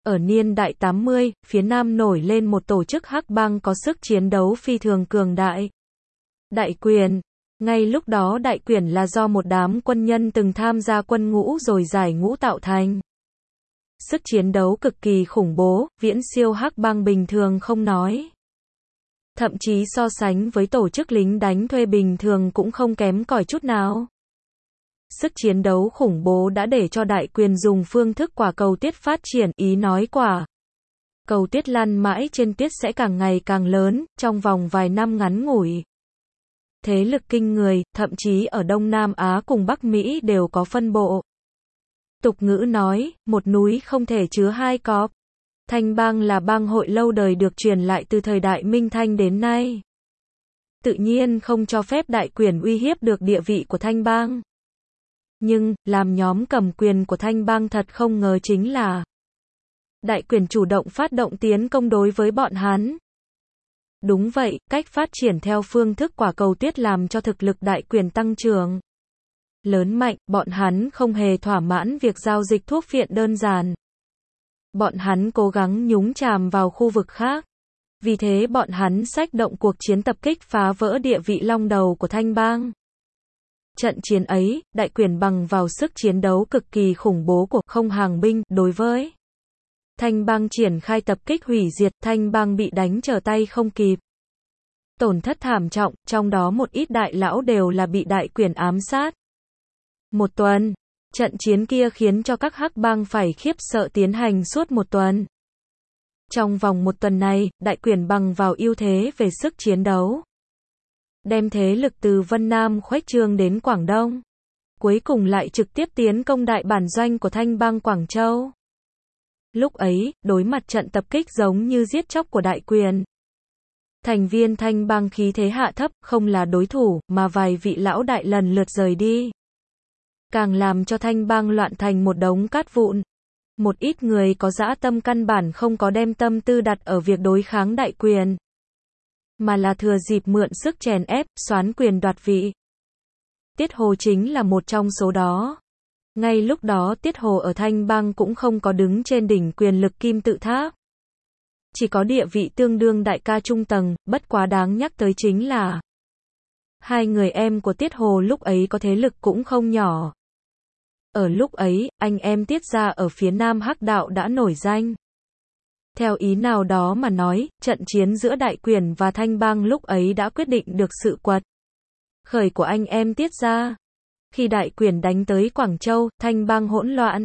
Ở niên đại 80, phía Nam nổi lên một tổ chức hắc bang có sức chiến đấu phi thường cường đại. Đại Quyền. Ngay lúc đó Đại Quyền là do một đám quân nhân từng tham gia quân ngũ rồi giải ngũ tạo thành. Sức chiến đấu cực kỳ khủng bố, viễn siêu hắc bang bình thường không nói. Thậm chí so sánh với tổ chức lính đánh thuê bình thường cũng không kém cỏi chút nào. Sức chiến đấu khủng bố đã để cho Đại Quyền dùng phương thức quả cầu tiết phát triển, ý nói quả cầu tiết lăn mãi trên tiết sẽ càng ngày càng lớn, trong vòng vài năm ngắn ngủi. Thế lực kinh người, thậm chí ở Đông Nam Á cùng Bắc Mỹ đều có phân bộ. Tục ngữ nói, một núi không thể chứa hai cọp. Thanh bang là bang hội lâu đời được truyền lại từ thời đại Minh Thanh đến nay. Tự nhiên không cho phép Đại Quyền uy hiếp được địa vị của Thanh bang. Nhưng, làm nhóm cầm quyền của Thanh bang thật không ngờ chính là Đại Quyền chủ động phát động tiến công đối với bọn hắn. Đúng vậy, cách phát triển theo phương thức quả cầu tiết làm cho thực lực Đại Quyền tăng trưởng lớn mạnh, bọn hắn không hề thỏa mãn việc giao dịch thuốc phiện đơn giản. Bọn hắn cố gắng nhúng chàm vào khu vực khác. Vì thế bọn hắn xách động cuộc chiến tập kích phá vỡ địa vị long đầu của Thanh bang. Trận chiến ấy, Đại Quyền bằng vào sức chiến đấu cực kỳ khủng bố của không hàng binh đối với Thanh bang triển khai tập kích hủy diệt, Thanh bang bị đánh trở tay không kịp. Tổn thất thảm trọng, trong đó một ít đại lão đều là bị Đại Quyền ám sát. Một tuần, trận chiến kia khiến cho các hắc bang phải khiếp sợ tiến hành suốt một tuần. Trong vòng một tuần này, Đại Quyền bằng vào ưu thế về sức chiến đấu, đem thế lực từ Vân Nam khuếch trương đến Quảng Đông. Cuối cùng lại trực tiếp tiến công đại bản doanh của Thanh bang Quảng Châu. Lúc ấy, đối mặt trận tập kích giống như giết chóc của Đại Quyền. Thành viên Thanh bang khí thế hạ thấp, không là đối thủ, mà vài vị lão đại lần lượt rời đi. Càng làm cho Thanh bang loạn thành một đống cát vụn. Một ít người có dã tâm căn bản không có đem tâm tư đặt ở việc đối kháng Đại Quyền, mà là thừa dịp mượn sức chèn ép, soán quyền đoạt vị. Tiết Hồ chính là một trong số đó. Ngay lúc đó Tiết Hồ ở Thanh bang cũng không có đứng trên đỉnh quyền lực kim tự tháp. Chỉ có địa vị tương đương đại ca trung tầng, bất quá đáng nhắc tới chính là hai người em của Tiết Hồ lúc ấy có thế lực cũng không nhỏ. Ở lúc ấy, anh em Tiết gia ở phía Nam Hắc đạo đã nổi danh. Theo ý nào đó mà nói, trận chiến giữa Đại Quyền và Thanh bang lúc ấy đã quyết định được sự quật khởi của anh em Tiết gia. Khi Đại Quyền đánh tới Quảng Châu, Thanh bang hỗn loạn.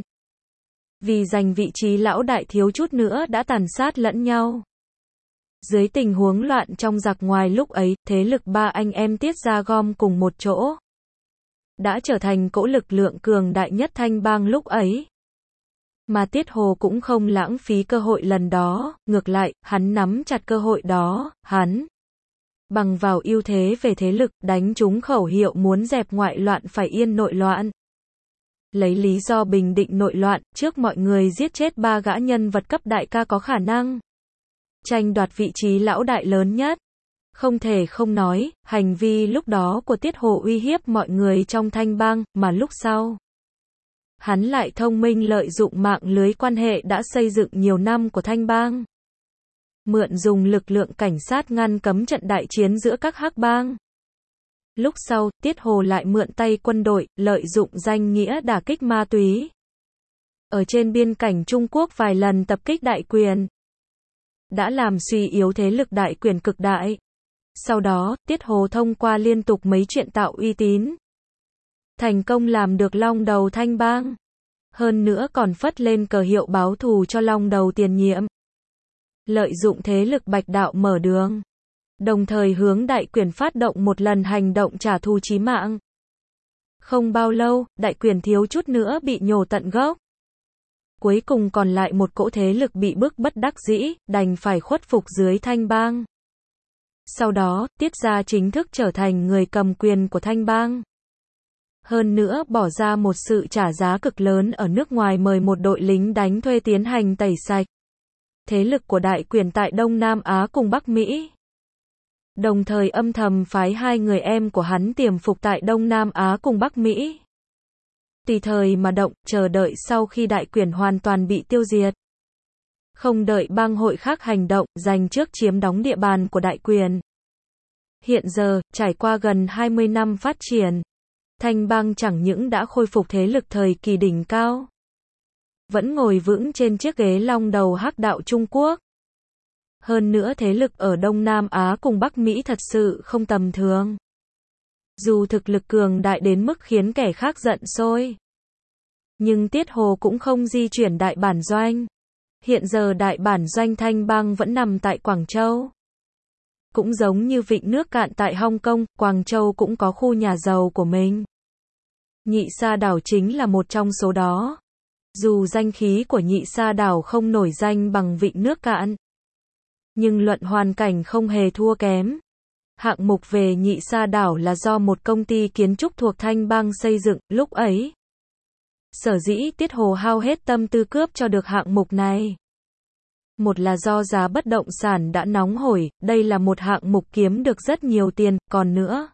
Vì giành vị trí lão đại thiếu chút nữa đã tàn sát lẫn nhau. Dưới tình huống loạn trong giặc ngoài lúc ấy, thế lực ba anh em Tiết gia gom cùng một chỗ, đã trở thành cỗ lực lượng cường đại nhất Thanh bang lúc ấy. Mà Tiết Hồ cũng không lãng phí cơ hội lần đó, ngược lại, hắn nắm chặt cơ hội đó, hắn bằng vào ưu thế về thế lực, đánh trúng khẩu hiệu muốn dẹp ngoại loạn phải yên nội loạn. Lấy lý do bình định nội loạn, trước mọi người giết chết ba gã nhân vật cấp đại ca có khả năng tranh đoạt vị trí lão đại lớn nhất. Không thể không nói, hành vi lúc đó của Tiết Hồ uy hiếp mọi người trong Thanh bang, mà lúc sau hắn lại thông minh lợi dụng mạng lưới quan hệ đã xây dựng nhiều năm của Thanh bang. Mượn dùng lực lượng cảnh sát ngăn cấm trận đại chiến giữa các hắc bang. Lúc sau, Tiết Hồ lại mượn tay quân đội, lợi dụng danh nghĩa đả kích ma túy. Ở trên biên cảnh Trung Quốc vài lần tập kích Đại Quyền, đã làm suy yếu thế lực Đại Quyền cực đại. Sau đó, Tiết Hồ thông qua liên tục mấy chuyện tạo uy tín, thành công làm được long đầu Thanh bang. Hơn nữa còn phất lên cờ hiệu báo thù cho long đầu tiền nhiệm. Lợi dụng thế lực Bạch đạo mở đường, đồng thời hướng Đại Quyền phát động một lần hành động trả thù chí mạng. Không bao lâu, Đại Quyền thiếu chút nữa bị nhổ tận gốc. Cuối cùng còn lại một cỗ thế lực bị bức bất đắc dĩ, đành phải khuất phục dưới Thanh bang. Sau đó, Tiết gia chính thức trở thành người cầm quyền của Thanh bang. Hơn nữa bỏ ra một sự trả giá cực lớn ở nước ngoài mời một đội lính đánh thuê tiến hành tẩy sạch thế lực của Đại Quyền tại Đông Nam Á cùng Bắc Mỹ. Đồng thời âm thầm phái hai người em của hắn tiềm phục tại Đông Nam Á cùng Bắc Mỹ. Tùy thời mà động, chờ đợi sau khi Đại Quyền hoàn toàn bị tiêu diệt. Không đợi bang hội khác hành động, giành trước chiếm đóng địa bàn của Đại Quyền. Hiện giờ, trải qua gần 20 năm phát triển, Thanh bang chẳng những đã khôi phục thế lực thời kỳ đỉnh cao, vẫn ngồi vững trên chiếc ghế long đầu hắc đạo Trung Quốc. Hơn nữa thế lực ở Đông Nam Á cùng Bắc Mỹ thật sự không tầm thường. Dù thực lực cường đại đến mức khiến kẻ khác giận sôi, nhưng Tiết Hồ cũng không di chuyển đại bản doanh. Hiện giờ đại bản doanh Thanh bang vẫn nằm tại Quảng Châu. Cũng giống như vịnh nước cạn tại Hong Kong, Quảng Châu cũng có khu nhà giàu của mình. Nhị Sa đảo chính là một trong số đó. Dù danh khí của Nhị Sa đảo không nổi danh bằng vịnh nước cạn, nhưng luận hoàn cảnh không hề thua kém. Hạng mục về Nhị Sa đảo là do một công ty kiến trúc thuộc Thanh bang xây dựng, lúc ấy. Sở dĩ Tiết Hồ hao hết tâm tư cướp cho được hạng mục này. Một là do giá bất động sản đã nóng hổi, đây là một hạng mục kiếm được rất nhiều tiền, còn nữa,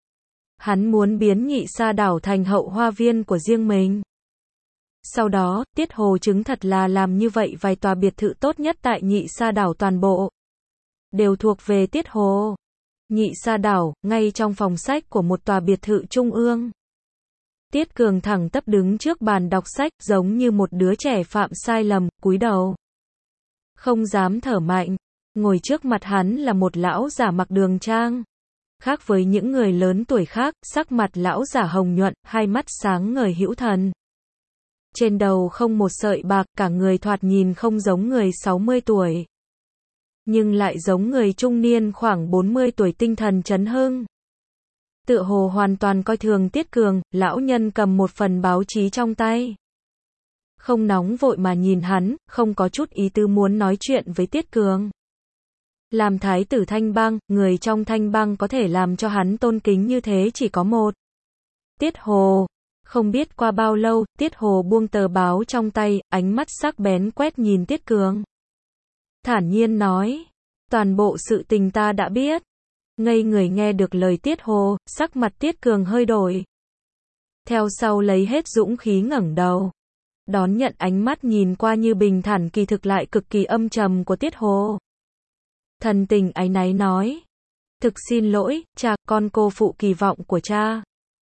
hắn muốn biến Nhị Sa đảo thành hậu hoa viên của riêng mình. Sau đó, Tiết Hồ chứng thật là làm như vậy vài tòa biệt thự tốt nhất tại Nhị Sa đảo toàn bộ đều thuộc về Tiết Hồ. Nhị Sa đảo, ngay trong phòng sách của một tòa biệt thự trung ương. Tiết Cường thẳng tắp đứng trước bàn đọc sách, giống như một đứa trẻ phạm sai lầm, cúi đầu, không dám thở mạnh. Ngồi trước mặt hắn là một lão giả mặc đường trang. Khác với những người lớn tuổi khác, sắc mặt lão giả hồng nhuận, hai mắt sáng ngời hữu thần. Trên đầu không một sợi bạc, cả người thoạt nhìn không giống người 60 tuổi. Nhưng lại giống người trung niên khoảng 40 tuổi tinh thần chấn hưng. Tựa hồ hoàn toàn coi thường Tiết Cường, lão nhân cầm một phần báo chí trong tay. Không nóng vội mà nhìn hắn, không có chút ý tứ muốn nói chuyện với Tiết Cường. Làm thái tử Thanh bang, người trong Thanh bang có thể làm cho hắn tôn kính như thế chỉ có một. Tiết Hồ. Không biết qua bao lâu, Tiết Hồ buông tờ báo trong tay, ánh mắt sắc bén quét nhìn Tiết Cường. Thản nhiên nói, toàn bộ sự tình ta đã biết. Ngây người nghe được lời Tiết Hồ, sắc mặt Tiết Cường hơi đổi. Theo sau lấy hết dũng khí ngẩng đầu, đón nhận ánh mắt nhìn qua như bình thản kỳ thực lại cực kỳ âm trầm của Tiết Hồ. Thần tình áy náy nói, thực xin lỗi, cha, con cô phụ kỳ vọng của cha.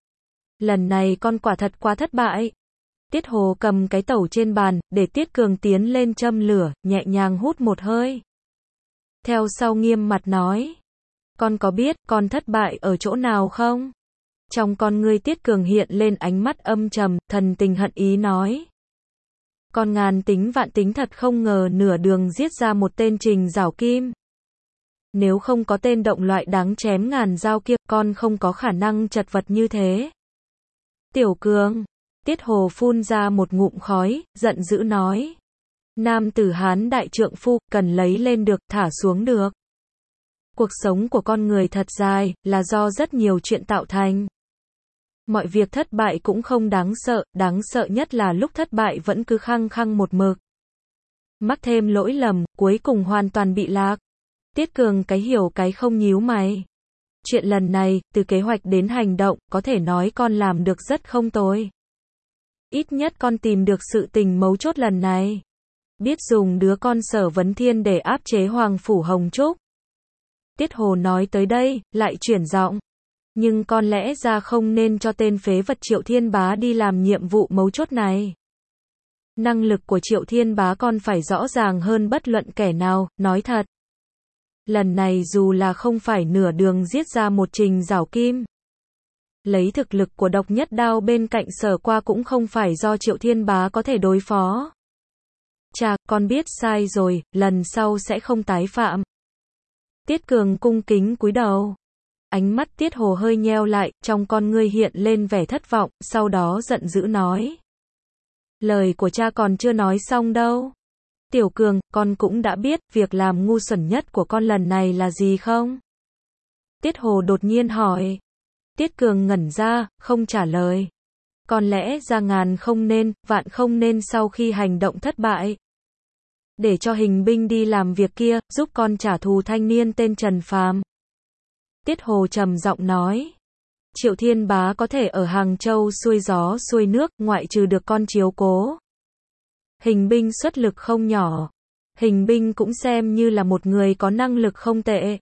Lần này con quả thật quá thất bại. Tiết Hồ cầm cái tẩu trên bàn, để Tiết Cường tiến lên châm lửa, nhẹ nhàng hút một hơi. Theo sau nghiêm mặt nói, con có biết con thất bại ở chỗ nào không? Trong con ngươi Tiết Cường hiện lên ánh mắt âm trầm, thần tình hận ý nói. Con ngàn tính vạn tính thật không ngờ nửa đường giết ra một tên Trình Giảo Kim. Nếu không có tên động loại đáng chém ngàn dao kia, con không có khả năng chật vật như thế. Tiểu Cường. Tiết Hồ phun ra một ngụm khói, giận dữ nói. Nam tử Hán đại trượng phu, cần lấy lên được, thả xuống được. Cuộc sống của con người thật dài, là do rất nhiều chuyện tạo thành. Mọi việc thất bại cũng không đáng sợ nhất là lúc thất bại vẫn cứ khăng khăng một mực. Mắc thêm lỗi lầm, cuối cùng hoàn toàn bị lạc. Tiết Cường cái hiểu cái không nhíu mày. Chuyện lần này, từ kế hoạch đến hành động, có thể nói con làm được rất không tồi. Ít nhất con tìm được sự tình mấu chốt lần này. Biết dùng đứa con Sở Vấn Thiên để áp chế Hoàng Phủ Hồng Trúc. Tiết Hồ nói tới đây, lại chuyển giọng. Nhưng con lẽ ra không nên cho tên phế vật Triệu Thiên Bá đi làm nhiệm vụ mấu chốt này. Năng lực của Triệu Thiên Bá con phải rõ ràng hơn bất luận kẻ nào, nói thật. Lần này dù là không phải nửa đường giết ra một Trình Giảo Kim. Lấy thực lực của Độc Nhất Đao bên cạnh Sở Qua cũng không phải do Triệu Thiên Bá có thể đối phó. Cha, con biết sai rồi, lần sau sẽ không tái phạm. Tiết Cường cung kính cúi đầu. Ánh mắt Tiết Hồ hơi nheo lại, trong con ngươi hiện lên vẻ thất vọng, sau đó giận dữ nói. Lời của cha còn chưa nói xong đâu. Tiểu Cường, con cũng đã biết, việc làm ngu xuẩn nhất của con lần này là gì không? Tiết Hồ đột nhiên hỏi. Tiết Cường ngẩn ra, không trả lời. Còn lẽ ra ngàn không nên, vạn không nên sau khi hành động thất bại. Để cho hình binh đi làm việc kia, giúp con trả thù thanh niên tên Trần Phàm. Tiết Hồ trầm giọng nói. Triệu Thiên Bá có thể ở Hàng Châu xuôi gió xuôi nước, ngoại trừ được con chiếu cố. Hình binh xuất lực không nhỏ. Hình binh cũng xem như là một người có năng lực không tệ.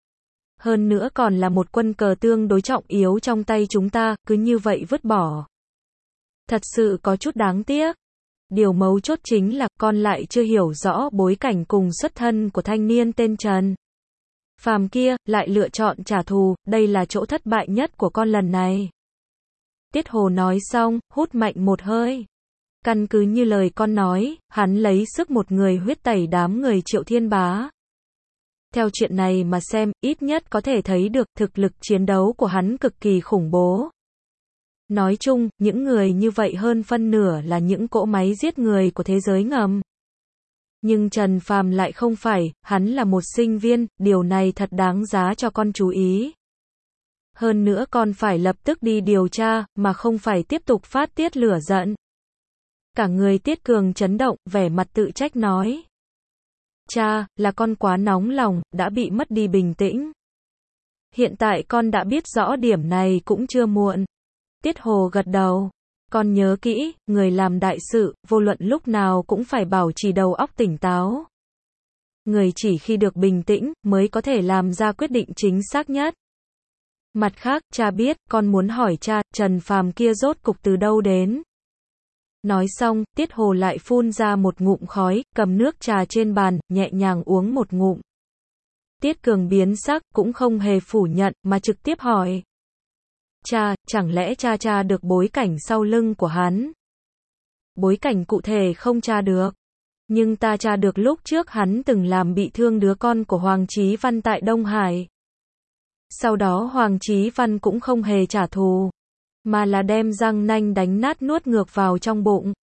Hơn nữa còn là một quân cờ tương đối trọng yếu trong tay chúng ta, cứ như vậy vứt bỏ. Thật sự có chút đáng tiếc. Điều mấu chốt chính là con lại chưa hiểu rõ bối cảnh cùng xuất thân của thanh niên tên Trần Phàm kia, lại lựa chọn trả thù, đây là chỗ thất bại nhất của con lần này. Tiết Hồ nói xong, hút mạnh một hơi. Căn cứ như lời con nói, hắn lấy sức một người huyết tẩy đám người Triệu Thiên Bá. Theo chuyện này mà xem, ít nhất có thể thấy được thực lực chiến đấu của hắn cực kỳ khủng bố. Nói chung, những người như vậy hơn phân nửa là những cỗ máy giết người của thế giới ngầm. Nhưng Trần Phàm lại không phải, hắn là một sinh viên, điều này thật đáng giá cho con chú ý. Hơn nữa con phải lập tức đi điều tra, mà không phải tiếp tục phát tiết lửa giận. Cả người Tiết Cường chấn động, vẻ mặt tự trách nói. Cha, là con quá nóng lòng, đã bị mất đi bình tĩnh. Hiện tại con đã biết rõ điểm này cũng chưa muộn. Tiết Hồ gật đầu. Con nhớ kỹ, người làm đại sự, vô luận lúc nào cũng phải bảo trì đầu óc tỉnh táo. Người chỉ khi được bình tĩnh, mới có thể làm ra quyết định chính xác nhất. Mặt khác, cha biết, con muốn hỏi cha, Trần Phàm kia rốt cục từ đâu đến. Nói xong, Tiết Hồ lại phun ra một ngụm khói, cầm nước trà trên bàn, nhẹ nhàng uống một ngụm. Tiết Cường biến sắc, cũng không hề phủ nhận, mà trực tiếp hỏi. Cha, chẳng lẽ cha được bối cảnh sau lưng của hắn? Bối cảnh cụ thể không tra được. Nhưng ta tra được lúc trước hắn từng làm bị thương đứa con của Hoàng Chí Văn tại Đông Hải. Sau đó Hoàng Chí Văn cũng không hề trả thù, mà là đem răng nanh đánh nát nuốt ngược vào trong bụng.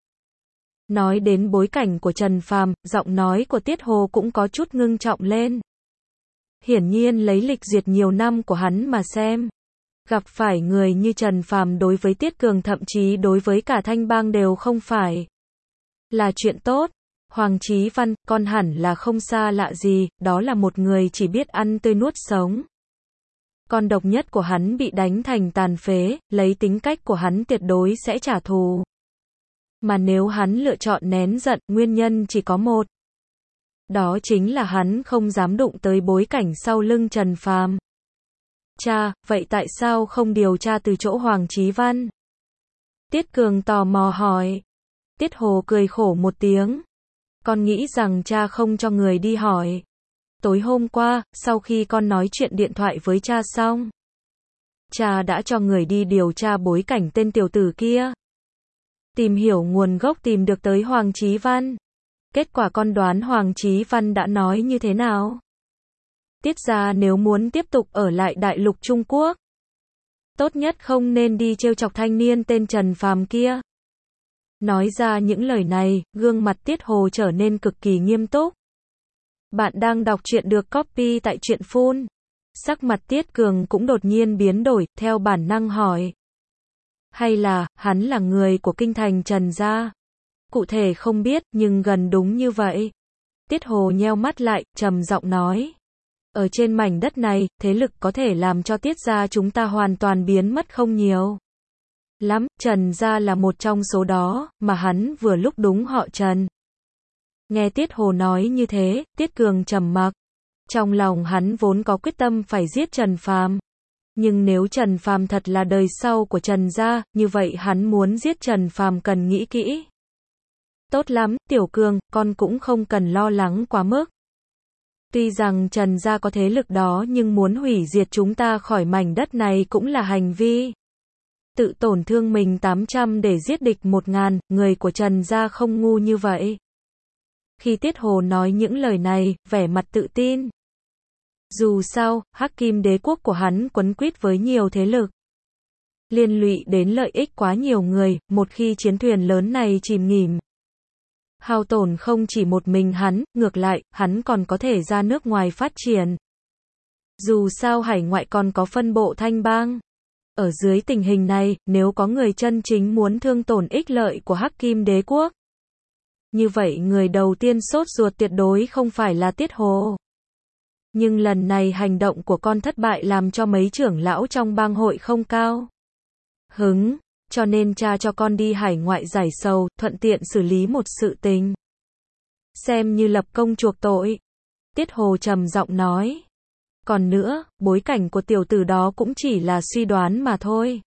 Nói đến bối cảnh của Trần Phàm, giọng nói của Tiết Hồ cũng có chút ngưng trọng lên. Hiển nhiên lấy lịch duyệt nhiều năm của hắn mà xem, gặp phải người như Trần Phàm đối với Tiết Cường thậm chí đối với cả Thanh Bang đều không phải là chuyện tốt. Hoàng Chí Văn, con hẳn là không xa lạ gì, đó là một người chỉ biết ăn tươi nuốt sống. Con độc nhất của hắn bị đánh thành tàn phế, lấy tính cách của hắn tuyệt đối sẽ trả thù. Mà nếu hắn lựa chọn nén giận, nguyên nhân chỉ có một. Đó chính là hắn không dám đụng tới bối cảnh sau lưng Trần Phàm. Cha, vậy tại sao không điều tra từ chỗ Hoàng Chí Văn? Tiết Cường tò mò hỏi. Tiết Hồ cười khổ một tiếng. Con nghĩ rằng cha không cho người đi hỏi. Tối hôm qua, sau khi con nói chuyện điện thoại với cha xong, cha đã cho người đi điều tra bối cảnh tên tiểu tử kia. Tìm hiểu nguồn gốc tìm được tới Hoàng Chí Văn. Kết quả con đoán Hoàng Chí Văn đã nói như thế nào? Tiết gia nếu muốn tiếp tục ở lại đại lục Trung Quốc, tốt nhất không nên đi trêu chọc thanh niên tên Trần Phàm kia. Nói ra những lời này, gương mặt Tiết Hồ trở nên cực kỳ nghiêm túc. Bạn đang đọc truyện được copy tại truyện Phun. Sắc mặt Tiết Cường cũng đột nhiên biến đổi, theo bản năng hỏi. Hay là, hắn là người của kinh thành Trần gia? Cụ thể không biết, nhưng gần đúng như vậy. Tiết Hồ nheo mắt lại, trầm giọng nói. Ở trên mảnh đất này, thế lực có thể làm cho Tiết gia chúng ta hoàn toàn biến mất không nhiều lắm, Trần gia là một trong số đó, mà hắn vừa lúc đúng họ Trần. Nghe Tiết Hồ nói như thế, Tiết Cường trầm mặc. Trong lòng hắn vốn có quyết tâm phải giết Trần Phàm. Nhưng nếu Trần Phàm thật là đời sau của Trần gia, như vậy hắn muốn giết Trần Phàm cần nghĩ kỹ. Tốt lắm, Tiểu Cường, con cũng không cần lo lắng quá mức. Tuy rằng Trần gia có thế lực đó nhưng muốn hủy diệt chúng ta khỏi mảnh đất này cũng là hành vi tự tổn thương mình 800 để giết địch 1000, người của Trần gia không ngu như vậy. Khi Tiết Hồ nói những lời này, vẻ mặt tự tin. Dù sao, Hắc Kim đế quốc của hắn quấn quýt với nhiều thế lực, liên lụy đến lợi ích quá nhiều người, một khi chiến thuyền lớn này chìm nghỉm, hao tổn không chỉ một mình hắn, ngược lại, hắn còn có thể ra nước ngoài phát triển. Dù sao hải ngoại còn có phân bộ Thanh Bang. Ở dưới tình hình này, nếu có người chân chính muốn thương tổn ích lợi của Hắc Kim đế quốc, như vậy người đầu tiên sốt ruột tuyệt đối không phải là Tiết Hồ. Nhưng lần này hành động của con thất bại làm cho mấy trưởng lão trong bang hội không cao hứng, cho nên cha cho con đi hải ngoại giải sầu, thuận tiện xử lý một sự tình. xem như lập công chuộc tội. Tiết Hồ trầm giọng nói. Còn nữa, bối cảnh của tiểu tử đó cũng chỉ là suy đoán mà thôi.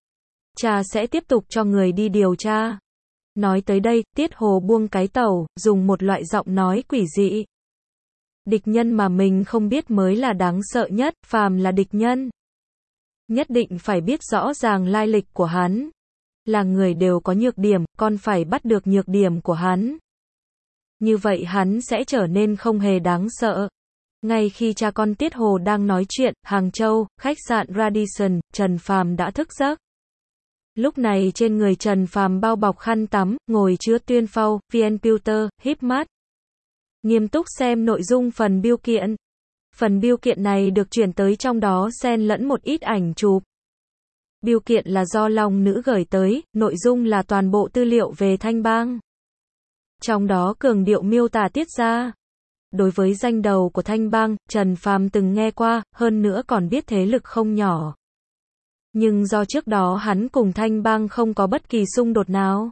Cha sẽ tiếp tục cho người đi điều tra. Nói tới đây, Tiết Hồ buông cái tẩu, dùng một loại giọng nói quỷ dị. Địch nhân mà mình không biết mới là đáng sợ nhất, phàm là địch nhân. Nhất định phải biết rõ ràng lai lịch của hắn. Là người đều có nhược điểm, con phải bắt được nhược điểm của hắn. Như vậy hắn sẽ trở nên không hề đáng sợ. Ngay khi cha con Tiết Hồ đang nói chuyện, Hàng Châu, khách sạn Radisson, Trần Phàm đã thức giấc. Lúc này trên người Trần Phàm bao bọc khăn tắm, ngồi chứa tuyên phao, VN-Pewter, híp mắt. Nghiêm túc xem nội dung phần bưu kiện. Phần bưu kiện này được chuyển tới trong đó xen lẫn một ít ảnh chụp. Bưu kiện là do Long Nữ gửi tới, nội dung là toàn bộ tư liệu về Thanh Bang. Trong đó cường điệu miêu tả Tiết gia. Đối với danh đầu của Thanh Bang, Trần Phàm từng nghe qua, hơn nữa còn biết thế lực không nhỏ. Nhưng do trước đó hắn cùng Thanh Bang không có bất kỳ xung đột nào.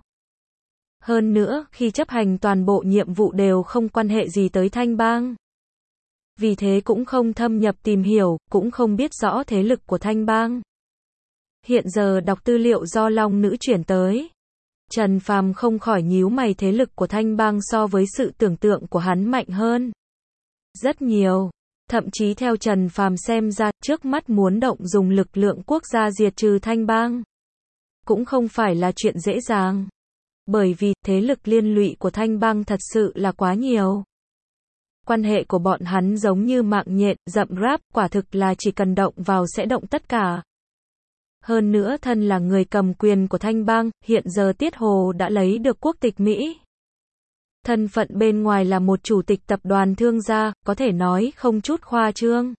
Hơn nữa, khi chấp hành toàn bộ nhiệm vụ đều không quan hệ gì tới Thanh Bang. Vì thế cũng không thâm nhập tìm hiểu, cũng không biết rõ thế lực của Thanh Bang. Hiện giờ đọc tư liệu do Long Nữ chuyển tới. Trần Phàm không khỏi nhíu mày, thế lực của Thanh Bang so với sự tưởng tượng của hắn mạnh hơn. Rất nhiều. Thậm chí theo Trần Phàm xem ra, trước mắt muốn động dùng lực lượng quốc gia diệt trừ Thanh Bang. Cũng không phải là chuyện dễ dàng. Bởi vì, thế lực liên lụy của Thanh Bang thật sự là quá nhiều. Quan hệ của bọn hắn giống như mạng nhện, rậm ráp, quả thực là chỉ cần động vào sẽ động tất cả. Hơn nữa thân là người cầm quyền của Thanh Bang, hiện giờ Tiết Hồ đã lấy được quốc tịch Mỹ. Thân phận bên ngoài là một chủ tịch tập đoàn thương gia, có thể nói không chút khoa trương.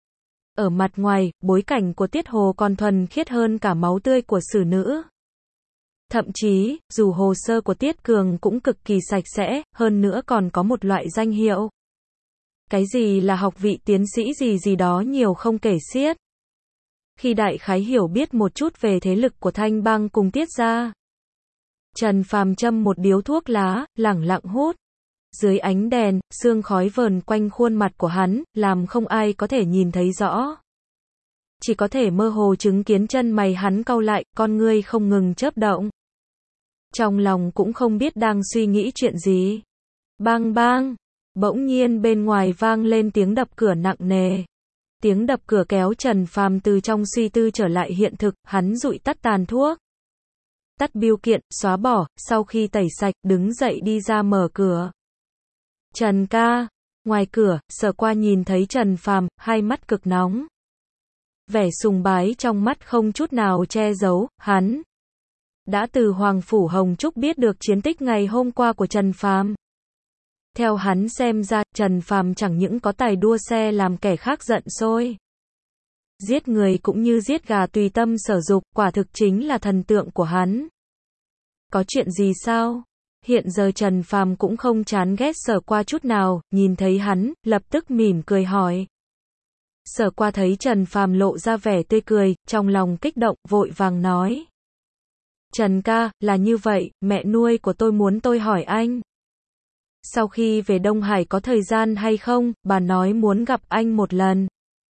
Ở mặt ngoài, bối cảnh của Tiết Hồ còn thuần khiết hơn cả máu tươi của xử nữ. Thậm chí, dù hồ sơ của Tiết Cường cũng cực kỳ sạch sẽ, hơn nữa còn có một loại danh hiệu. Cái gì là học vị tiến sĩ gì đó nhiều không kể xiết. Khi đại khái hiểu biết một chút về thế lực của Thanh Bang cùng Tiết gia, Trần Phàm châm một điếu thuốc lá, lẳng lặng hút. Dưới ánh đèn, sương khói vờn quanh khuôn mặt của hắn, làm không ai có thể nhìn thấy rõ. Chỉ có thể mơ hồ chứng kiến chân mày hắn cau lại, con ngươi không ngừng chớp động. Trong lòng cũng không biết đang suy nghĩ chuyện gì. Bang bang, bỗng nhiên bên ngoài vang lên tiếng đập cửa nặng nề. Tiếng đập cửa kéo Trần Phàm từ trong suy tư trở lại hiện thực, hắn dụi tắt tàn thuốc. Tắt bưu kiện, xóa bỏ, sau khi tẩy sạch, đứng dậy đi ra mở cửa. Trần ca, ngoài cửa, Sở Qua nhìn thấy Trần Phàm, hai mắt cực nóng. Vẻ sùng bái trong mắt không chút nào che giấu, hắn đã từ Hoàng Phủ Hồng Trúc biết được chiến tích ngày hôm qua của Trần Phàm. Theo hắn xem ra, Trần Phàm chẳng những có tài đua xe làm kẻ khác giận sôi. Giết người cũng như giết gà tùy tâm sở dục, quả thực chính là thần tượng của hắn. Có chuyện gì sao? Hiện giờ Trần Phàm cũng không chán ghét Sở Qua chút nào, nhìn thấy hắn, lập tức mỉm cười hỏi. Sở Qua thấy Trần Phàm lộ ra vẻ tươi cười, trong lòng kích động, vội vàng nói. Trần ca, là như vậy, mẹ nuôi của tôi muốn tôi hỏi anh. Sau khi về Đông Hải có thời gian hay không, bà nói muốn gặp anh một lần.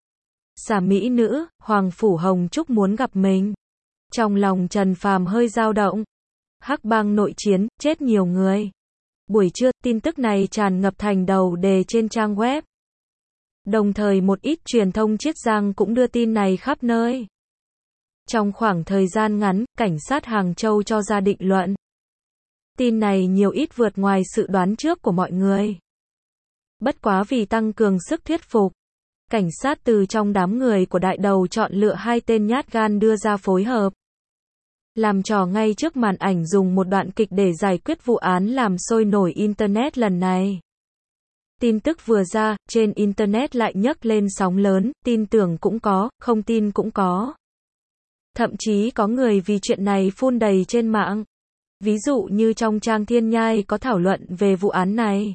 Xà mỹ nữ, Hoàng Phủ Hồng Trúc muốn gặp mình. Trong lòng Trần Phàm hơi dao động. Hắc bang nội chiến, chết nhiều người. Buổi trưa, tin tức này tràn ngập thành đầu đề trên trang web. Đồng thời một ít truyền thông Chiết Giang cũng đưa tin này khắp nơi. Trong khoảng thời gian ngắn, cảnh sát Hàng Châu cho ra định luận. Tin này nhiều ít vượt ngoài sự đoán trước của mọi người. Bất quá vì tăng cường sức thuyết phục, cảnh sát từ trong đám người của đại đầu chọn lựa hai tên nhát gan đưa ra phối hợp. Làm trò ngay trước màn ảnh dùng một đoạn kịch để giải quyết vụ án làm sôi nổi Internet lần này. Tin tức vừa ra, trên Internet lại nhấc lên sóng lớn, tin tưởng cũng có, không tin cũng có. Thậm chí có người vì chuyện này phun đầy trên mạng. Ví dụ như trong trang Thiên Nhai có thảo luận về vụ án này.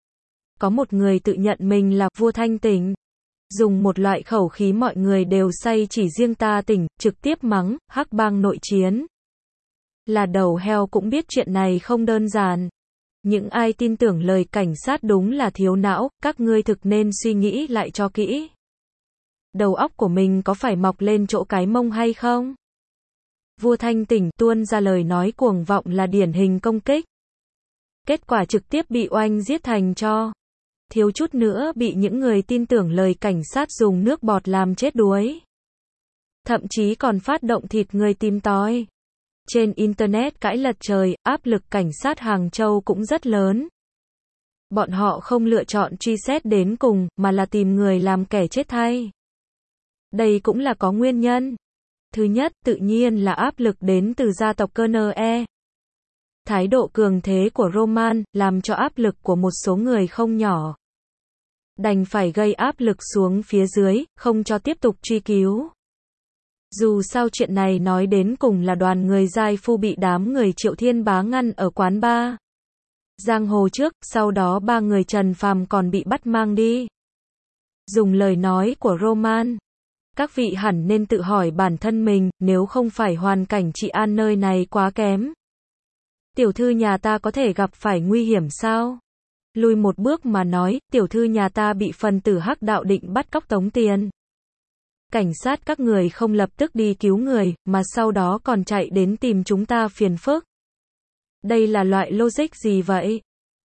Có một người tự nhận mình là vua thanh tỉnh. Dùng một loại khẩu khí mọi người đều say chỉ riêng ta tỉnh, trực tiếp mắng, hắc bang nội chiến. Là đầu heo cũng biết chuyện này không đơn giản. Những ai tin tưởng lời cảnh sát đúng là thiếu não, các ngươi thực nên suy nghĩ lại cho kỹ. Đầu óc của mình có phải mọc lên chỗ cái mông hay không? Vua Thanh Tỉnh tuôn ra lời nói cuồng vọng là điển hình công kích. Kết quả trực tiếp bị oanh giết thành tro. Thiếu chút nữa bị những người tin tưởng lời cảnh sát dùng nước bọt làm chết đuối. Thậm chí còn phát động thịt người tìm tòi. Trên Internet cãi lật trời, áp lực cảnh sát Hàng Châu cũng rất lớn. Bọn họ không lựa chọn truy xét đến cùng, mà là tìm người làm kẻ chết thay. Đây cũng là có nguyên nhân. Thứ nhất, tự nhiên là áp lực đến từ gia tộc Kerne. Thái độ cường thế của Roman, làm cho áp lực của một số người không nhỏ. Đành phải gây áp lực xuống phía dưới, không cho tiếp tục truy cứu. Dù sao chuyện này nói đến cùng là đoàn người giai phu bị đám người Triệu Thiên Bá ngăn ở quán bar giang hồ trước, sau đó 3 người Trần Phàm còn bị bắt mang đi. Dùng lời nói của Roman, các vị hẳn nên tự hỏi bản thân mình, nếu không phải hoàn cảnh trị an nơi này quá kém, tiểu thư nhà ta có thể gặp phải nguy hiểm sao? Lùi một bước mà nói, tiểu thư nhà ta bị phần tử hắc đạo định bắt cóc tống tiền. Cảnh sát các người không lập tức đi cứu người, mà sau đó còn chạy đến tìm chúng ta phiền phức. Đây là loại logic gì vậy?